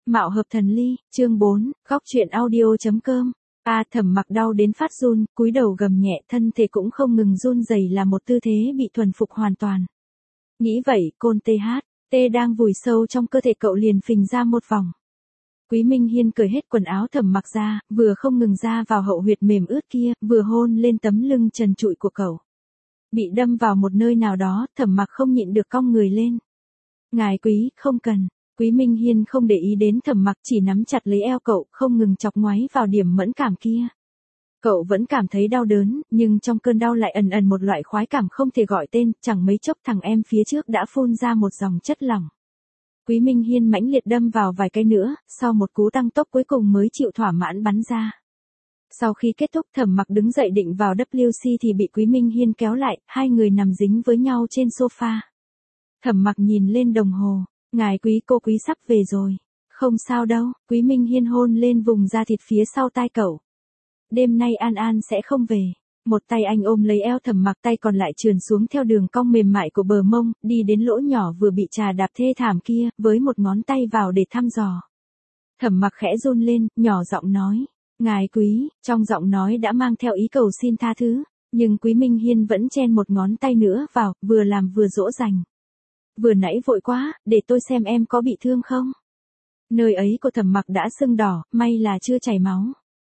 Mạo hợp thần ly, chương 4, góc truyện audio.com. Thẩm Mặc đau đến phát run, cúi đầu gầm nhẹ, thân thể cũng không ngừng run rẩy là một tư thế bị thuần phục hoàn toàn. Nghĩ vậy, côn THT đang vùi sâu trong cơ thể cậu liền phình ra một vòng. Quý Minh Hiên cởi hết quần áo Thẩm Mặc ra, vừa không ngừng ra vào hậu huyệt mềm ướt kia, vừa hôn lên tấm lưng trần trụi của cậu. Bị đâm vào một nơi nào đó, Thẩm Mặc không nhịn được cong người lên. Ngài quý, không cần. Quý Minh Hiên không để ý đến Thẩm Mặc, chỉ nắm chặt lấy eo cậu, không ngừng chọc ngoáy vào điểm mẫn cảm kia. Cậu vẫn cảm thấy đau đớn, nhưng trong cơn đau lại ẩn ẩn một loại khoái cảm không thể gọi tên, chẳng mấy chốc thằng em phía trước đã phun ra một dòng chất lỏng. Quý Minh Hiên mãnh liệt đâm vào vài cái nữa, sau một cú tăng tốc cuối cùng mới chịu thỏa mãn bắn ra. Sau khi kết thúc, Thẩm Mặc đứng dậy định vào WC thì bị Quý Minh Hiên kéo lại, hai người nằm dính với nhau trên sofa. Thẩm Mặc nhìn lên đồng hồ. Ngài quý, cô quý sắp về rồi. Không sao đâu. Quý Minh Hiên hôn lên vùng da thịt phía sau tai cậu. Đêm nay An An sẽ không về. Một tay anh ôm lấy eo Thẩm Mặc, tay còn lại trườn xuống theo đường cong mềm mại của bờ mông, đi đến lỗ nhỏ vừa bị trà đạp thê thảm kia, với một ngón tay vào để thăm dò. Thẩm Mặc khẽ run lên, nhỏ giọng nói. Ngài quý, trong giọng nói đã mang theo ý cầu xin tha thứ, nhưng Quý Minh Hiên vẫn chen một ngón tay nữa vào, vừa làm vừa dỗ dành. Vừa nãy vội quá, để tôi xem em có bị thương không? Nơi ấy của Thẩm Mặc đã sưng đỏ, may là chưa chảy máu.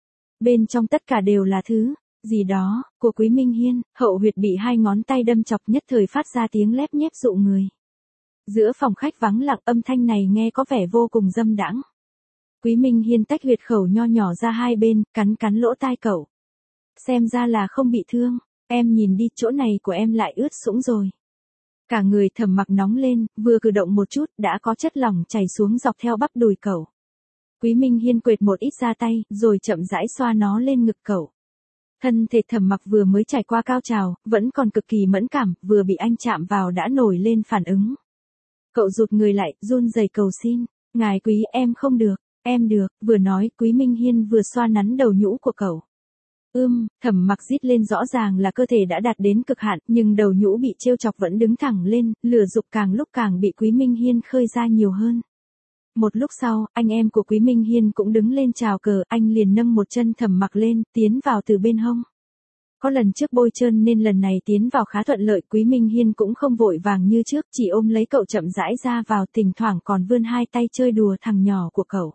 Bên trong tất cả đều là thứ gì đó của Quý Minh Hiên, hậu huyệt bị hai ngón tay đâm chọc, nhất thời phát ra tiếng lép nhép dụ người. Giữa phòng khách vắng lặng, âm thanh này nghe có vẻ vô cùng dâm đãng. Quý Minh Hiên tách huyệt khẩu nho nhỏ ra hai bên, cắn lỗ tai cậu. Xem ra là không bị thương, em nhìn đi, chỗ này của em lại ướt sũng rồi. Cả người Thẩm Mặc nóng lên, vừa cử động một chút, đã có chất lỏng chảy xuống dọc theo bắp đùi cậu. Quý Minh Hiên quệt một ít ra tay, rồi chậm rãi xoa nó lên ngực cậu. Thân thể Thẩm Mặc vừa mới trải qua cao trào, vẫn còn cực kỳ mẫn cảm, vừa bị anh chạm vào đã nổi lên phản ứng. Cậu rụt người lại, run rẩy cầu xin. Ngài quý, em không được, em được. Vừa nói, Quý Minh Hiên vừa xoa nắn đầu nhũ của cậu. Thẩm Mặc rít lên, rõ ràng là cơ thể đã đạt đến cực hạn, nhưng đầu nhũ bị trêu chọc vẫn đứng thẳng lên, lửa dục càng lúc càng bị Quý Minh Hiên khơi ra nhiều hơn. Một lúc sau, anh em của Quý Minh Hiên cũng đứng lên chào cờ, anh liền nâng một chân Thẩm Mặc lên, tiến vào từ bên hông. Có lần trước bôi trơn nên lần này tiến vào khá thuận lợi, Quý Minh Hiên cũng không vội vàng như trước, chỉ ôm lấy cậu chậm rãi ra vào, thỉnh thoảng còn vươn hai tay chơi đùa thằng nhỏ của cậu.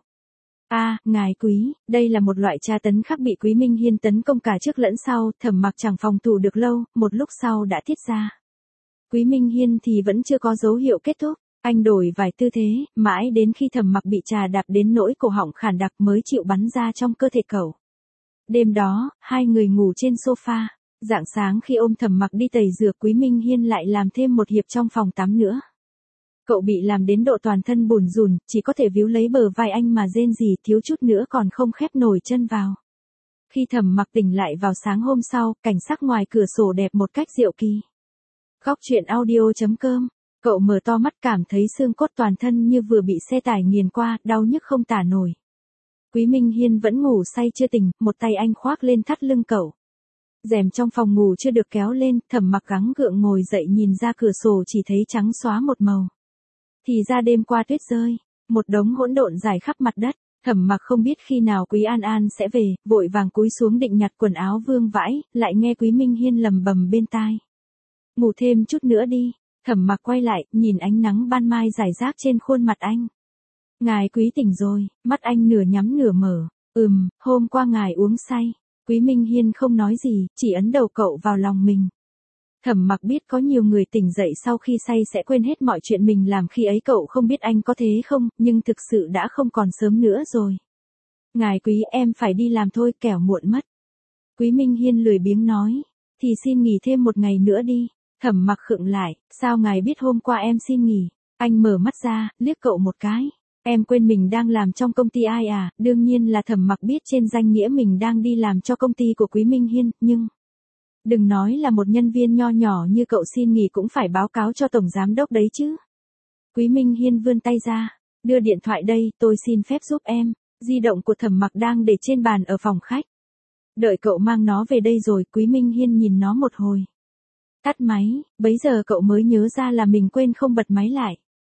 Ngài quý, đây là một loại tra tấn khác bị Quý Minh Hiên tấn công cả trước lẫn sau, Thẩm Mặc chẳng phòng thủ được lâu, một lúc sau đã tiết ra. Quý Minh Hiên thì vẫn chưa có dấu hiệu kết thúc, anh đổi vài tư thế, mãi đến khi Thẩm Mặc bị trà đạp đến nỗi cổ họng khản đặc mới chịu bắn ra trong cơ thể cậu. Đêm đó, hai người ngủ trên sofa, rạng sáng khi ôm Thẩm Mặc đi tẩy rửa, Quý Minh Hiên lại làm thêm một hiệp trong phòng tắm nữa. Cậu bị làm đến độ toàn thân bủn rủn, chỉ có thể víu lấy bờ vai anh mà rên rỉ, thiếu chút nữa còn không khép nổi chân vào. Khi Thẩm Mặc tỉnh lại vào sáng hôm sau, cảnh sắc ngoài cửa sổ đẹp một cách diệu kỳ. Góc truyện audio.com. Cậu mở to mắt, cảm thấy xương cốt toàn thân như vừa bị xe tải nghiền qua, đau nhức không tả nổi. Quý Minh Hiên vẫn ngủ say chưa tỉnh, một tay anh khoác lên thắt lưng cậu. Rèm trong phòng ngủ chưa được kéo lên, Thẩm Mặc gắng gượng ngồi dậy, nhìn ra cửa sổ chỉ thấy trắng xóa một màu. Thì ra đêm qua tuyết rơi, một đống hỗn độn rải khắp mặt đất. Thẩm Mặc không biết khi nào Quý An An sẽ về, vội vàng cúi xuống định nhặt quần áo vương vãi, lại nghe Quý Minh Hiên lầm bầm bên tai. Ngủ thêm chút nữa đi. Thẩm Mặc quay lại, nhìn ánh nắng ban mai rải rác trên khuôn mặt anh. Ngài quý tỉnh rồi, mắt anh nửa nhắm nửa mở. Hôm qua ngài uống say. Quý Minh Hiên không nói gì, chỉ ấn đầu cậu vào lòng mình. Thẩm Mặc biết có nhiều người tỉnh dậy sau khi say sẽ quên hết mọi chuyện mình làm khi ấy, cậu không biết anh có thế không, nhưng thực sự đã không còn sớm nữa rồi. Ngài quý, em phải đi làm thôi, kẻo muộn mất. Quý Minh Hiên lười biếng nói. Thì xin nghỉ thêm một ngày nữa đi. Thẩm Mặc khựng lại, sao ngài biết hôm qua em xin nghỉ? Anh mở mắt ra, liếc cậu một cái. Em quên mình đang làm trong công ty ai à? Đương nhiên là Thẩm Mặc biết trên danh nghĩa mình đang đi làm cho công ty của Quý Minh Hiên, nhưng đừng nói là một nhân viên nho nhỏ như cậu xin nghỉ cũng phải báo cáo cho tổng giám đốc đấy chứ. Quý Minh Hiên vươn tay ra, đưa điện thoại đây, tôi xin phép giúp em. Di động của Thẩm Mặc đang để trên bàn ở phòng khách. Đợi cậu mang nó về đây rồi. Quý Minh Hiên nhìn nó một hồi. Tắt máy, bấy giờ cậu mới nhớ ra là mình quên không bật máy lại.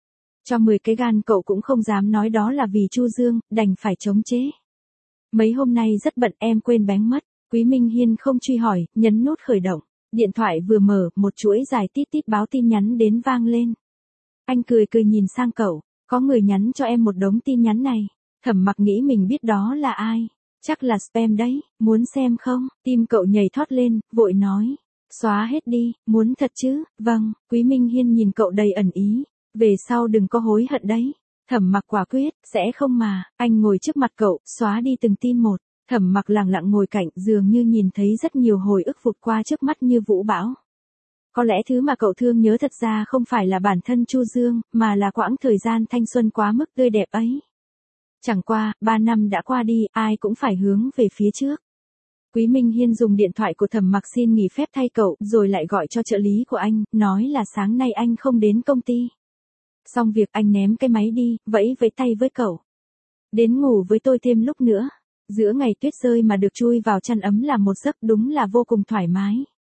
Cho 10 cái gan cậu cũng không dám nói đó là vì Chu Dương, đành phải chống chế. Mấy hôm nay rất bận em quên bén mất. Quý Minh Hiên không truy hỏi, nhấn nút khởi động. Điện thoại vừa mở, một chuỗi dài tít tít báo tin nhắn đến vang lên. Anh cười cười nhìn sang cậu, có người nhắn cho em một đống tin nhắn này. Thẩm Mặc nghĩ mình biết đó là ai. Chắc là spam đấy, muốn xem không? Tim cậu nhảy thoát lên, vội nói. Xóa hết đi, muốn thật chứ? Vâng, Quý Minh Hiên nhìn cậu đầy ẩn ý. Về sau đừng có hối hận đấy. Thẩm Mặc quả quyết, sẽ không mà. Anh ngồi trước mặt cậu, xóa đi từng tin một. Thẩm Mặc lặng lặng ngồi cạnh, dường như nhìn thấy rất nhiều hồi ức vụt qua trước mắt như vũ bão. Có lẽ thứ mà cậu thương nhớ thật ra không phải là bản thân Chu Dương, mà là quãng thời gian thanh xuân quá mức tươi đẹp ấy. Chẳng qua, 3 năm đã qua đi, ai cũng phải hướng về phía trước. Quý Minh Hiên dùng điện thoại của Thẩm Mặc xin nghỉ phép thay cậu, rồi lại gọi cho trợ lý của anh, nói là sáng nay anh không đến công ty. Xong việc anh ném cái máy đi, vẫy vẫy tay với cậu. Đến ngủ với tôi thêm lúc nữa. Giữa ngày tuyết rơi mà được chui vào chăn ấm là một giấc đúng là vô cùng thoải mái.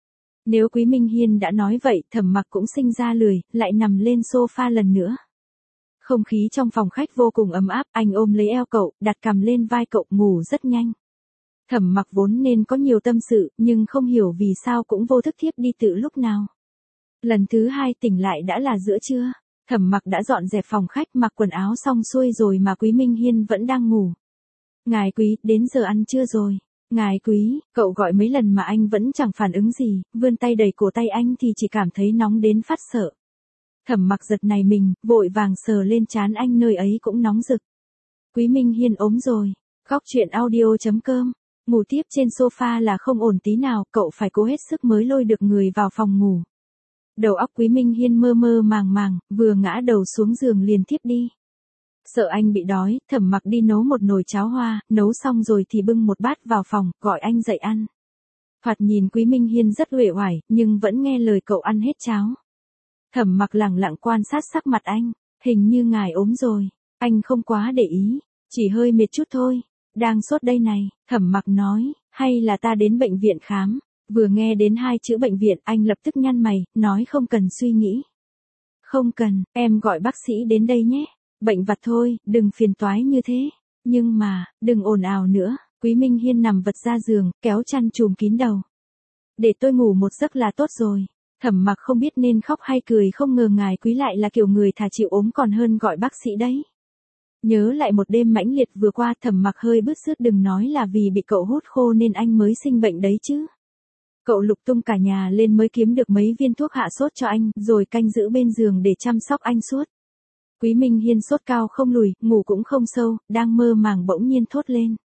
Nếu Quý Minh Hiên đã nói vậy, Thẩm Mặc cũng sinh ra lười, lại nằm lên sofa lần nữa. Không khí trong phòng khách vô cùng ấm áp, anh ôm lấy eo cậu, đặt cằm lên vai cậu, ngủ rất nhanh. Thẩm Mặc vốn nên có nhiều tâm sự, nhưng không hiểu vì sao cũng vô thức thiếp đi từ lúc nào. Lần thứ 2 tỉnh lại đã là giữa trưa. Thẩm Mặc đã dọn dẹp phòng khách, mặc quần áo xong xuôi rồi mà Quý Minh Hiên vẫn đang ngủ. Ngài Quý, đến giờ ăn trưa rồi. Ngài Quý, cậu gọi mấy lần mà anh vẫn chẳng phản ứng gì, vươn tay đẩy cổ tay anh thì chỉ cảm thấy nóng đến phát sợ. Thẩm Mặc giật nảy mình, vội vàng sờ lên trán anh, nơi ấy cũng nóng rực. Quý Minh Hiên ốm rồi. Góc truyện audio.com. Ngủ tiếp trên sofa là không ổn tí nào, cậu phải cố hết sức mới lôi được người vào phòng ngủ. Đầu óc Quý Minh Hiên mơ mơ màng màng, vừa ngã đầu xuống giường liền thiếp đi. Sợ anh bị đói, Thẩm Mặc đi nấu một nồi cháo hoa, nấu xong rồi thì bưng một bát vào phòng, gọi anh dậy ăn. Thoạt nhìn Quý Minh Hiên rất uể oải, nhưng vẫn nghe lời cậu ăn hết cháo. Thẩm Mặc lẳng lặng quan sát sắc mặt anh, hình như ngài ốm rồi. Anh không quá để ý, chỉ hơi mệt chút thôi. Đang sốt đây này, Thẩm Mặc nói, hay là ta đến bệnh viện khám. Vừa nghe đến 2 chữ bệnh viện, anh lập tức nhăn mày, nói không cần suy nghĩ. Không cần, em gọi bác sĩ đến đây nhé. Bệnh vặt thôi, đừng phiền toái như thế. Nhưng mà, đừng ồn ào nữa. Quý Minh Hiên nằm vật ra giường, kéo chăn trùm kín đầu. Để tôi ngủ một giấc là tốt rồi. Thẩm Mặc không biết nên khóc hay cười, không ngờ ngài Quý lại là kiểu người thà chịu ốm còn hơn gọi bác sĩ đấy. Nhớ lại một đêm mãnh liệt vừa qua, Thẩm Mặc hơi bứt rứt, đừng nói là vì bị cậu hút khô nên anh mới sinh bệnh đấy chứ. Cậu lục tung cả nhà lên mới kiếm được mấy viên thuốc hạ sốt cho anh, rồi canh giữ bên giường để chăm sóc anh suốt. Quý Minh Hiên sốt cao không lùi, ngủ cũng không sâu, đang mơ màng bỗng nhiên thốt lên.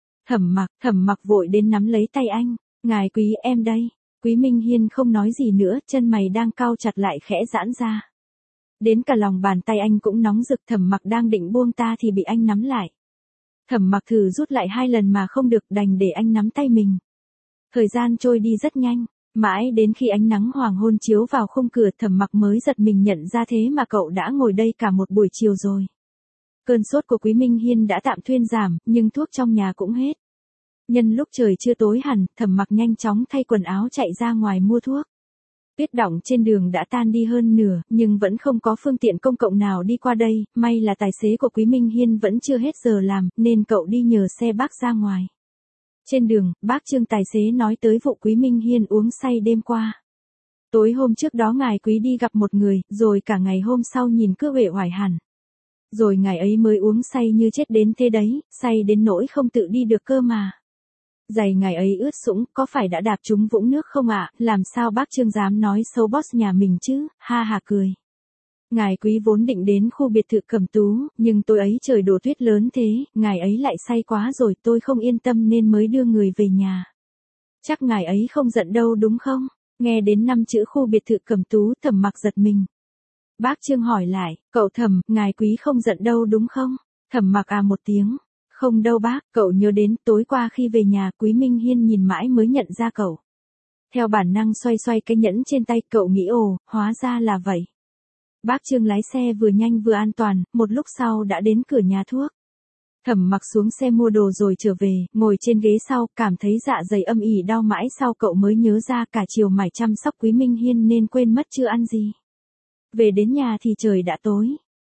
Thẩm Mặc vội đến nắm lấy tay anh. Ngài Quý, em đây. Quý Minh Hiên không nói gì nữa, chân mày đang cau chặt lại khẽ giãn ra. Đến cả lòng bàn tay anh cũng nóng rực. Thẩm Mặc đang định buông ta thì bị anh nắm lại. Thẩm Mặc thử rút lại 2 lần mà không được, đành để anh nắm tay mình. Thời gian trôi đi rất nhanh, mãi đến khi ánh nắng hoàng hôn chiếu vào khung cửa, Thẩm Mặc mới giật mình nhận ra thế mà cậu đã ngồi đây cả một buổi chiều rồi. Cơn sốt của Quý Minh Hiên đã tạm thuyên giảm, nhưng thuốc trong nhà cũng hết. Nhân lúc trời chưa tối hẳn, Thẩm Mặc nhanh chóng thay quần áo chạy ra ngoài mua thuốc. Tuyết đọng trên đường đã tan đi hơn nửa, nhưng vẫn không có phương tiện công cộng nào đi qua đây, may là tài xế của Quý Minh Hiên vẫn chưa hết giờ làm, nên cậu đi nhờ xe bác ra ngoài. Trên đường, bác Trương tài xế nói tới vụ Quý Minh Hiên uống say đêm qua. Tối hôm trước đó ngài Quý đi gặp một người, rồi cả ngày hôm sau nhìn cứ uể oải hẳn. Rồi ngày ấy mới uống say như chết đến thế đấy, say đến nỗi không tự đi được cơ mà. Giày ngày ấy ướt sũng, có phải đã đạp trúng vũng nước không ạ? Làm sao bác Trương dám nói xấu boss nhà mình chứ? Ha ha cười. Ngài Quý vốn định đến khu biệt thự Cẩm Tú, nhưng tối ấy trời đổ tuyết lớn thế, ngài ấy lại say quá rồi, tôi không yên tâm nên mới đưa người về nhà. Chắc ngài ấy không giận đâu đúng không? Nghe đến 5 chữ khu biệt thự Cẩm Tú, Thẩm Mặc giật mình. Bác Trương hỏi lại, cậu Thẩm, ngài Quý không giận đâu đúng không? Thẩm Mặc à một tiếng. Không đâu bác, cậu nhớ đến tối qua khi về nhà, Quý Minh Hiên nhìn mãi mới nhận ra cậu. Theo bản năng xoay xoay cái nhẫn trên tay, cậu nghĩ ồ, hóa ra là vậy. Bác Trương lái xe vừa nhanh vừa an toàn, một lúc sau đã đến cửa nhà thuốc. Thẩm Mặc xuống xe mua đồ rồi trở về, ngồi trên ghế sau, cảm thấy dạ dày âm ỉ đau mãi, sau cậu mới nhớ ra cả chiều mải chăm sóc Quý Minh Hiên nên quên mất chưa ăn gì. Về đến nhà thì trời đã tối.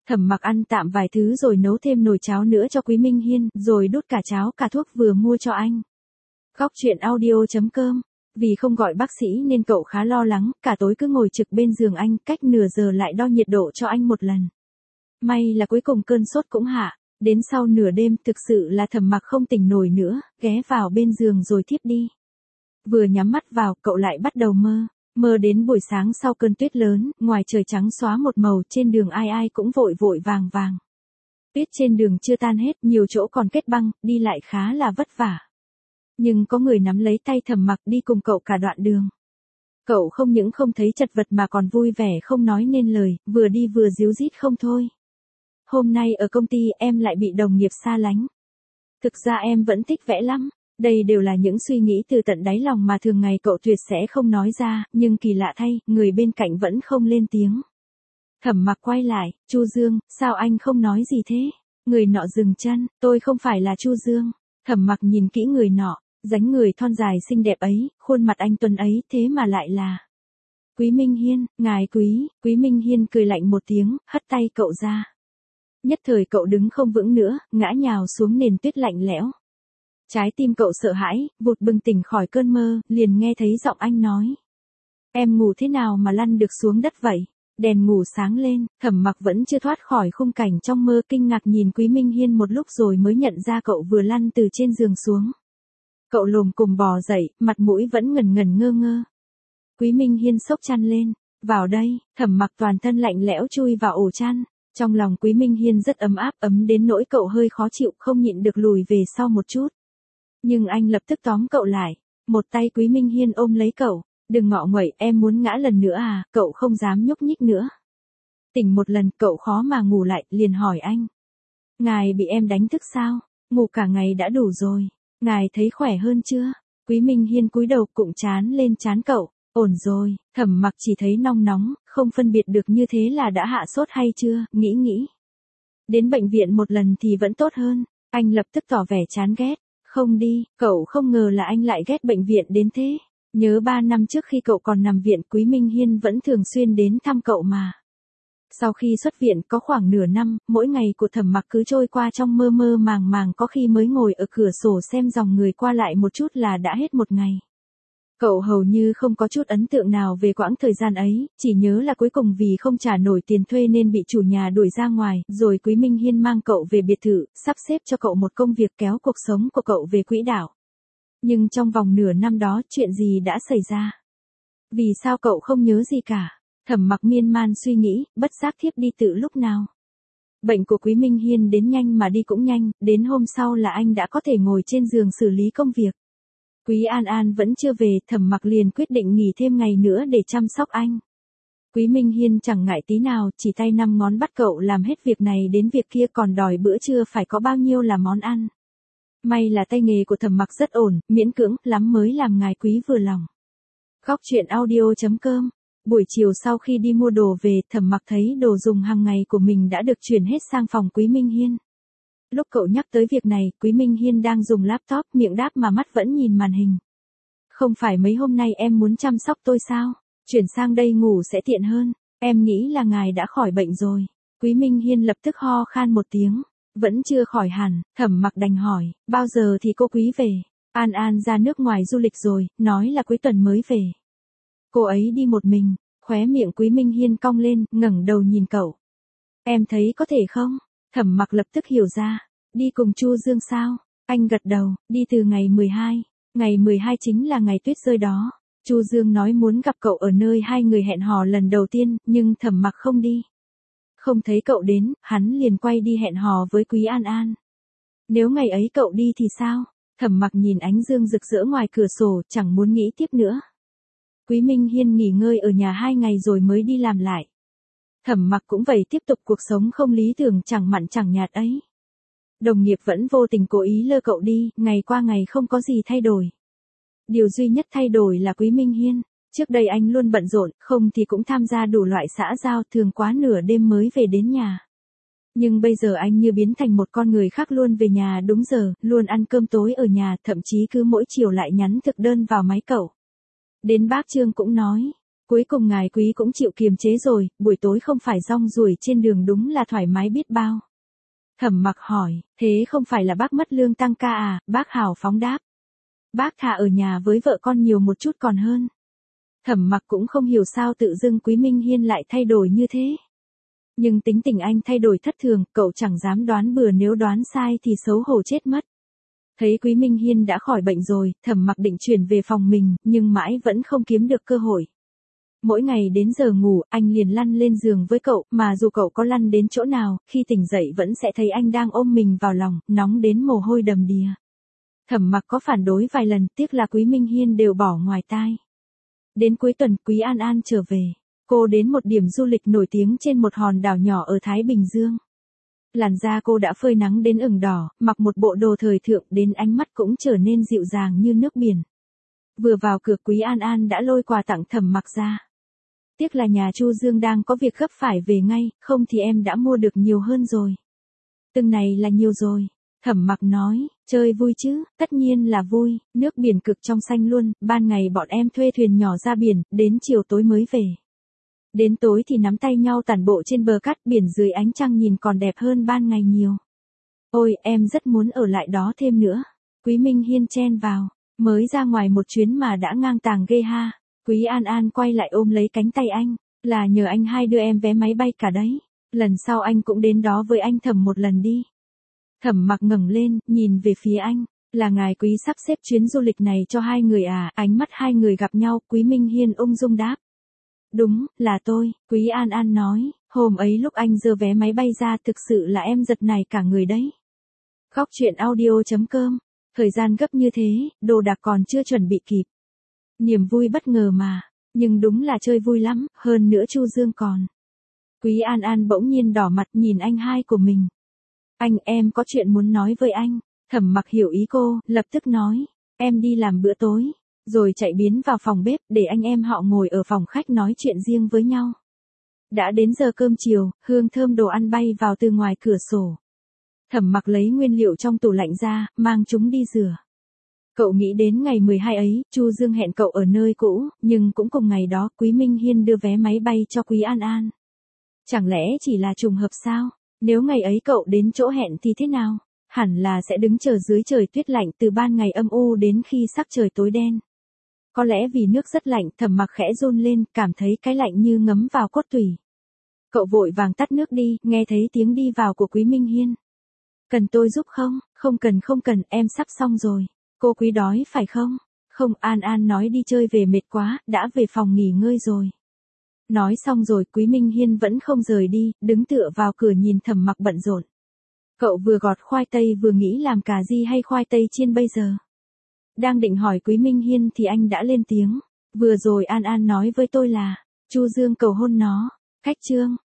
Thẩm Mặc ăn tạm vài thứ rồi nấu thêm nồi cháo nữa cho Quý Minh Hiên, rồi đút cả cháo cả thuốc vừa mua cho anh. Góc truyện audio.com. Vì không gọi bác sĩ nên cậu khá lo lắng, cả tối cứ ngồi trực bên giường anh, cách nửa giờ lại đo nhiệt độ cho anh một lần. May là cuối cùng cơn sốt cũng hạ, đến sau nửa đêm thực sự là Thẩm Mặc không tỉnh nổi nữa, ghé vào bên giường rồi thiếp đi. Vừa nhắm mắt vào, cậu lại bắt đầu mơ đến buổi sáng sau cơn tuyết lớn, ngoài trời trắng xóa một màu, trên đường ai ai cũng vội vội vàng vàng. Tuyết trên đường chưa tan hết, nhiều chỗ còn kết băng, đi lại khá là vất vả. Nhưng có người nắm lấy tay Thẩm Mặc đi cùng cậu cả đoạn đường. Cậu không những không thấy chật vật mà còn vui vẻ không nói nên lời, vừa đi vừa díu dít không thôi. Hôm nay ở công ty em lại bị đồng nghiệp xa lánh. Thực ra em vẫn thích vẽ lắm. Đây đều là những suy nghĩ từ tận đáy lòng mà thường ngày cậu tuyệt sẽ không nói ra, nhưng kỳ lạ thay, người bên cạnh vẫn không lên tiếng. Thẩm Mặc quay lại, Chu Dương, sao anh không nói gì thế? Người nọ dừng chân, tôi không phải là Chu Dương. Thẩm Mặc nhìn kỹ người nọ, dáng người thon dài xinh đẹp ấy, khuôn mặt anh tuấn ấy, thế mà lại là Quý Minh Hiên, ngài Quý Minh Hiên cười lạnh một tiếng, hất tay cậu ra. Nhất thời cậu đứng không vững nữa, ngã nhào xuống nền tuyết lạnh lẽo. Trái tim cậu sợ hãi, vụt bừng tỉnh khỏi cơn mơ, liền nghe thấy giọng anh nói. Em ngủ thế nào mà lăn được xuống đất vậy? Đèn ngủ sáng lên, Thẩm Mặc vẫn chưa thoát khỏi khung cảnh trong mơ, kinh ngạc nhìn Quý Minh Hiên một lúc rồi mới nhận ra cậu vừa lăn từ trên giường xuống. Cậu lồm cồm bò dậy, mặt mũi vẫn ngần ngần ngơ ngơ. Quý Minh Hiên xốc chăn lên. Vào đây, Thẩm Mặc toàn thân lạnh lẽo chui vào ổ chăn. Trong lòng Quý Minh Hiên rất ấm áp, ấm đến nỗi cậu hơi khó chịu, không nhịn được lùi về sau một chút. Nhưng anh lập tức tóm cậu lại. Một tay Quý Minh Hiên ôm lấy cậu. Đừng ngọ nguậy, em muốn ngã lần nữa à? Cậu không dám nhúc nhích nữa. Tỉnh một lần, cậu khó mà ngủ lại, liền hỏi anh. Ngài bị em đánh thức sao? Ngủ cả ngày đã đủ rồi. Ngài thấy khỏe hơn chưa? Quý Minh Hiên cúi đầu cụng trán lên trán cậu. Ổn rồi. Thẩm Mặc chỉ thấy nong nóng, không phân biệt được như thế là đã hạ sốt hay chưa, nghĩ. Đến bệnh viện một lần thì vẫn tốt hơn. Anh lập tức tỏ vẻ chán ghét. Không đi, cậu không ngờ là anh lại ghét bệnh viện đến thế. Nhớ 3 năm trước khi cậu còn nằm viện, Quý Minh Hiên vẫn thường xuyên đến thăm cậu mà. Sau khi xuất viện có khoảng nửa năm, mỗi ngày của Thẩm Mặc cứ trôi qua trong mơ mơ màng màng, có khi mới ngồi ở cửa sổ xem dòng người qua lại một chút là đã hết một ngày. Cậu hầu như không có chút ấn tượng nào về quãng thời gian ấy, chỉ nhớ là cuối cùng vì không trả nổi tiền thuê nên bị chủ nhà đuổi ra ngoài, rồi Quý Minh Hiên mang cậu về biệt thự, sắp xếp cho cậu một công việc kéo cuộc sống của cậu về quỹ đạo. Nhưng trong vòng nửa năm đó, chuyện gì đã xảy ra? Vì sao cậu không nhớ gì cả? Thẩm Mặc miên man suy nghĩ, bất giác thiếp đi từ lúc nào. Bệnh của Quý Minh Hiên đến nhanh mà đi cũng nhanh, đến hôm sau là anh đã có thể ngồi trên giường xử lý công việc. Quý An An vẫn chưa về, Thẩm Mặc liền quyết định nghỉ thêm ngày nữa để chăm sóc anh. Quý Minh Hiên chẳng ngại tí nào, chỉ tay 5 ngón bắt cậu làm hết việc này đến việc kia, còn đòi bữa trưa phải có bao nhiêu là món ăn. May là tay nghề của Thẩm Mặc rất ổn, miễn cưỡng lắm mới làm ngài quý vừa lòng. Góc truyện audio.com. Buổi chiều sau khi đi mua đồ về, Thẩm Mặc thấy đồ dùng hàng ngày của mình đã được chuyển hết sang phòng Quý Minh Hiên. Lúc cậu nhắc tới việc này, Quý Minh Hiên đang dùng laptop, miệng đáp mà mắt vẫn nhìn màn hình. Không phải mấy hôm nay em muốn chăm sóc tôi sao? Chuyển sang đây ngủ sẽ tiện hơn. Em nghĩ là ngài đã khỏi bệnh rồi. Quý Minh Hiên lập tức ho khan một tiếng. Vẫn chưa khỏi hẳn, Thẩm Mặc đành hỏi, bao giờ thì cô Quý về? An An ra nước ngoài du lịch rồi, nói là cuối tuần mới về. Cô ấy đi một mình. Khóe miệng Quý Minh Hiên cong lên, ngẩng đầu nhìn cậu. Em thấy có thể không? Thẩm Mặc lập tức hiểu ra. Đi cùng Chu Dương sao? Anh gật đầu, đi từ ngày 12. Ngày 12 chính là ngày tuyết rơi đó. Chu Dương nói muốn gặp cậu ở nơi hai người hẹn hò lần đầu tiên, nhưng Thẩm Mặc không đi. Không thấy cậu đến, hắn liền quay đi hẹn hò với Quý An An. Nếu ngày ấy cậu đi thì sao? Thẩm Mặc nhìn ánh dương rực rỡ ngoài cửa sổ, chẳng muốn nghĩ tiếp nữa. Quý Minh Hiên nghỉ ngơi ở nhà 2 ngày rồi mới đi làm lại. Thẩm Mặc cũng vậy, tiếp tục cuộc sống không lý tưởng chẳng mặn chẳng nhạt ấy. Đồng nghiệp vẫn vô tình cố ý lơ cậu đi, ngày qua ngày không có gì thay đổi. Điều duy nhất thay đổi là Quý Minh Hiên. Trước đây anh luôn bận rộn, không thì cũng tham gia đủ loại xã giao, thường quá nửa đêm mới về đến nhà. Nhưng bây giờ anh như biến thành một con người khác, luôn về nhà đúng giờ, luôn ăn cơm tối ở nhà, thậm chí cứ mỗi chiều lại nhắn thực đơn vào máy cậu. Đến bác Trương cũng nói, Cuối cùng ngài Quý cũng chịu kiềm chế rồi, buổi tối không phải rong ruổi trên đường đúng là thoải mái biết bao. Thẩm Mặc hỏi, thế không phải là bác mất lương tăng ca à? Bác hào phóng đáp. Bác thà ở nhà với vợ con nhiều một chút còn hơn. Thẩm Mặc cũng không hiểu sao tự dưng Quý Minh Hiên lại thay đổi như thế. Nhưng tính tình anh thay đổi thất thường, cậu chẳng dám đoán bừa, nếu đoán sai thì xấu hổ chết mất. Thấy Quý Minh Hiên đã khỏi bệnh rồi, Thẩm Mặc định chuyển về phòng mình, nhưng mãi vẫn không kiếm được cơ hội. Mỗi ngày đến giờ ngủ, anh liền lăn lên giường với cậu, mà dù cậu có lăn đến chỗ nào, khi tỉnh dậy vẫn sẽ thấy anh đang ôm mình vào lòng, nóng đến mồ hôi đầm đìa. Thẩm Mặc có phản đối vài lần, tiếc là Quý Minh Hiên đều bỏ ngoài tai. Đến cuối tuần, Quý An An trở về. Cô đến một điểm du lịch nổi tiếng trên một hòn đảo nhỏ ở Thái Bình Dương. Làn da cô đã phơi nắng đến ửng đỏ, mặc một bộ đồ thời thượng đến ánh mắt cũng trở nên dịu dàng như nước biển. Vừa vào cửa Quý An An đã lôi quà tặng Thẩm Mặc ra. Tiếc là nhà Chu Dương đang có việc gấp phải về ngay, không thì em đã mua được nhiều hơn rồi. Từng này là nhiều rồi. Thẩm Mặc nói, chơi vui chứ, tất nhiên là vui, nước biển cực trong xanh luôn, ban ngày bọn em thuê thuyền nhỏ ra biển, đến chiều tối mới về. Đến tối thì nắm tay nhau tản bộ trên bờ cát, biển dưới ánh trăng nhìn còn đẹp hơn ban ngày nhiều. Ôi, em rất muốn ở lại đó thêm nữa. Quý Minh Hiên chen vào, mới ra ngoài một chuyến mà đã ngang tàng ghê ha. Quý An An quay lại ôm lấy cánh tay anh, là nhờ anh hai đưa em vé máy bay cả đấy. Lần sau anh cũng đến đó với anh Thẩm một lần đi. Thẩm Mặc ngẩng lên, nhìn về phía anh, là ngài Quý sắp xếp chuyến du lịch này cho hai người à? Ánh mắt hai người gặp nhau, Quý Minh Hiên ung dung đáp. Đúng, là tôi, Quý An An nói, hôm ấy lúc anh giơ vé máy bay ra thực sự là em giật nảy cả người đấy. Góc truyện audio.com, thời gian gấp như thế, đồ đạc còn chưa chuẩn bị kịp. Niềm vui bất ngờ mà, nhưng đúng là chơi vui lắm, hơn nữa Chu Dương còn. Quý An An bỗng nhiên đỏ mặt nhìn anh hai của mình. Anh, em có chuyện muốn nói với anh. Thẩm Mặc hiểu ý cô, lập tức nói, em đi làm bữa tối, rồi chạy biến vào phòng bếp để anh em họ ngồi ở phòng khách nói chuyện riêng với nhau. Đã đến giờ cơm chiều, hương thơm đồ ăn bay vào từ ngoài cửa sổ. Thẩm Mặc lấy nguyên liệu trong tủ lạnh ra, mang chúng đi rửa. Cậu nghĩ đến ngày 12 ấy, Chu Dương hẹn cậu ở nơi cũ, nhưng cũng cùng ngày đó, Quý Minh Hiên đưa vé máy bay cho Quý An An. Chẳng lẽ chỉ là trùng hợp sao? Nếu ngày ấy cậu đến chỗ hẹn thì thế nào? Hẳn là sẽ đứng chờ dưới trời tuyết lạnh từ ban ngày âm u đến khi sắc trời tối đen. Có lẽ vì nước rất lạnh, Thẩm Mặc khẽ run lên, cảm thấy cái lạnh như ngấm vào cốt tủy. Cậu vội vàng tắt nước đi, nghe thấy tiếng đi vào của Quý Minh Hiên. Cần tôi giúp không? Không cần, em sắp xong rồi. Cô Quý đói phải không? Không, An An nói đi chơi về mệt quá, đã về phòng nghỉ ngơi rồi. Nói xong rồi Quý Minh Hiên vẫn không rời đi, đứng tựa vào cửa nhìn Thẩm Mặc bận rộn. Cậu vừa gọt khoai tây vừa nghĩ làm cà ri hay khoai tây chiên bây giờ. Đang định hỏi Quý Minh Hiên thì anh đã lên tiếng. Vừa rồi An An nói với tôi là, Chu Dương cầu hôn nó. Cách chương.